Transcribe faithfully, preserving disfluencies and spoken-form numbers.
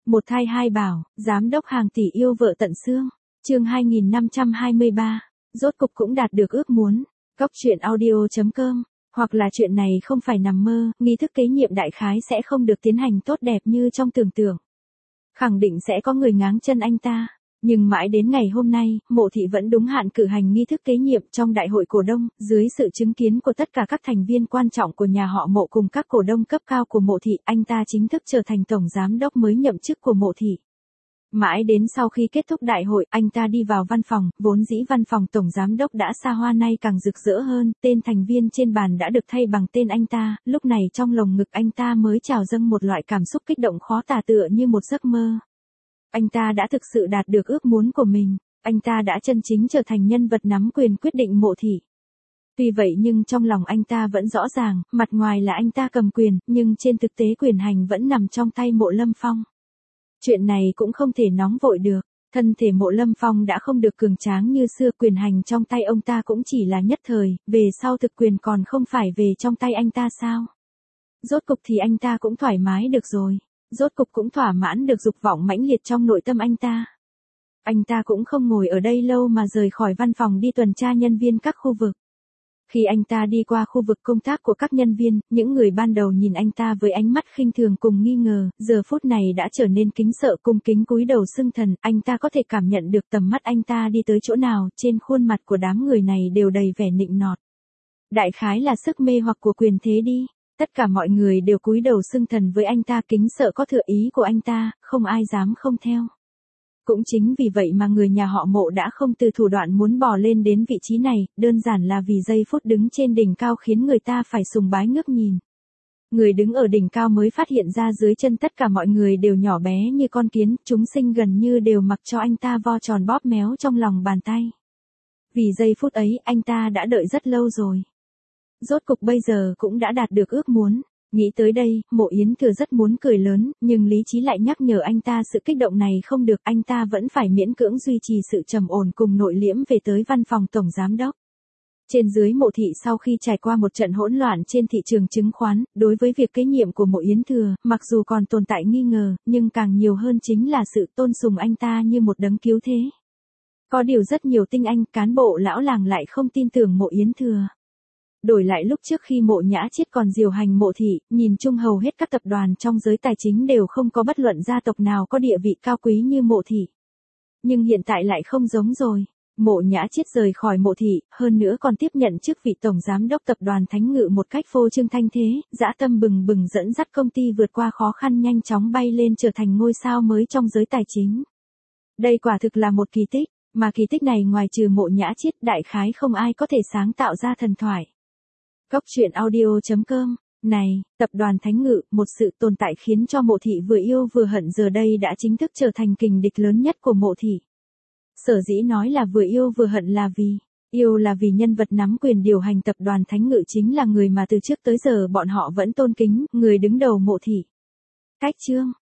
Một thai hai bảo, giám đốc hàng tỷ yêu vợ tận xương. Chương hai nghìn năm trăm hai mươi ba. Rốt cục cũng đạt được ước muốn. Góc truyện audio chấm com. Hoặc là chuyện này không phải nằm mơ, nghi thức kế nhiệm đại khái sẽ không được tiến hành tốt đẹp như trong tưởng tượng. Khẳng định sẽ có người ngáng chân anh ta. Nhưng mãi đến ngày hôm nay, Mộ Thị vẫn đúng hạn cử hành nghi thức kế nhiệm trong đại hội cổ đông, dưới sự chứng kiến của tất cả các thành viên quan trọng của nhà họ Mộ cùng các cổ đông cấp cao của Mộ Thị, anh ta chính thức trở thành tổng giám đốc mới nhậm chức của Mộ Thị. Mãi đến sau khi kết thúc đại hội, anh ta đi vào văn phòng, vốn dĩ văn phòng tổng giám đốc đã xa hoa nay càng rực rỡ hơn, tên thành viên trên bàn đã được thay bằng tên anh ta, lúc này trong lồng ngực anh ta mới trào dâng một loại cảm xúc kích động khó tả tựa như một giấc mơ. Anh ta đã thực sự đạt được ước muốn của mình, anh ta đã chân chính trở thành nhân vật nắm quyền quyết định Mộ Thị. Tuy vậy nhưng trong lòng anh ta vẫn rõ ràng, mặt ngoài là anh ta cầm quyền, nhưng trên thực tế quyền hành vẫn nằm trong tay Mộ Lâm Phong. Chuyện này cũng không thể nóng vội được, thân thể Mộ Lâm Phong đã không được cường tráng như xưa, quyền hành trong tay ông ta cũng chỉ là nhất thời, về sau thực quyền còn không phải về trong tay anh ta sao? Rốt cục thì anh ta cũng thoải mái được rồi. Rốt cục cũng thỏa mãn được dục vọng mãnh liệt trong nội tâm anh ta. Anh ta cũng không ngồi ở đây lâu mà rời khỏi văn phòng đi tuần tra nhân viên các khu vực. Khi anh ta đi qua khu vực công tác của các nhân viên, những người ban đầu nhìn anh ta với ánh mắt khinh thường cùng nghi ngờ, giờ phút này đã trở nên kính sợ cung kính cúi đầu xưng thần, anh ta có thể cảm nhận được tầm mắt anh ta đi tới chỗ nào, trên khuôn mặt của đám người này đều đầy vẻ nịnh nọt. Đại khái là sức mê hoặc của quyền thế đi. Tất cả mọi người đều cúi đầu xưng thần với anh ta, kính sợ có thừa ý của anh ta, không ai dám không theo. Cũng chính vì vậy mà người nhà họ Mộ đã không từ thủ đoạn muốn bò lên đến vị trí này, đơn giản là vì giây phút đứng trên đỉnh cao khiến người ta phải sùng bái ngước nhìn. Người đứng ở đỉnh cao mới phát hiện ra dưới chân tất cả mọi người đều nhỏ bé như con kiến, chúng sinh gần như đều mặc cho anh ta vo tròn bóp méo trong lòng bàn tay. Vì giây phút ấy anh ta đã đợi rất lâu rồi. Rốt cục bây giờ cũng đã đạt được ước muốn. Nghĩ tới đây, Mộ Yến Thừa rất muốn cười lớn, nhưng lý trí lại nhắc nhở anh ta sự kích động này không được, anh ta vẫn phải miễn cưỡng duy trì sự trầm ổn cùng nội liễm về tới văn phòng tổng giám đốc. Trên dưới Mộ Thị sau khi trải qua một trận hỗn loạn trên thị trường chứng khoán, đối với việc kế nhiệm của Mộ Yến Thừa, mặc dù còn tồn tại nghi ngờ, nhưng càng nhiều hơn chính là sự tôn sùng anh ta như một đấng cứu thế. Có điều rất nhiều tinh anh, cán bộ lão làng lại không tin tưởng Mộ Yến Thừa. Đổi lại lúc trước khi Mộ Nhã Chiết còn điều hành Mộ Thị, nhìn chung hầu hết các tập đoàn trong giới tài chính đều không có bất luận gia tộc nào có địa vị cao quý như Mộ Thị. Nhưng hiện tại lại không giống rồi. Mộ Nhã Chiết rời khỏi Mộ Thị, hơn nữa còn tiếp nhận chức vị tổng giám đốc tập đoàn Thánh Ngự một cách phô trương thanh thế, dã tâm bừng bừng dẫn dắt công ty vượt qua khó khăn nhanh chóng bay lên trở thành ngôi sao mới trong giới tài chính. Đây quả thực là một kỳ tích, mà kỳ tích này ngoài trừ Mộ Nhã Chiết đại khái không ai có thể sáng tạo ra thần thoại. Góc truyện audio chấm com. Này, tập đoàn Thánh Ngự, một sự tồn tại khiến cho Mộ Thị vừa yêu vừa hận giờ đây đã chính thức trở thành kình địch lớn nhất của Mộ Thị. Sở dĩ nói là vừa yêu vừa hận là vì, yêu là vì nhân vật nắm quyền điều hành tập đoàn Thánh Ngự chính là người mà từ trước tới giờ bọn họ vẫn tôn kính, người đứng đầu Mộ Thị. Cách chương,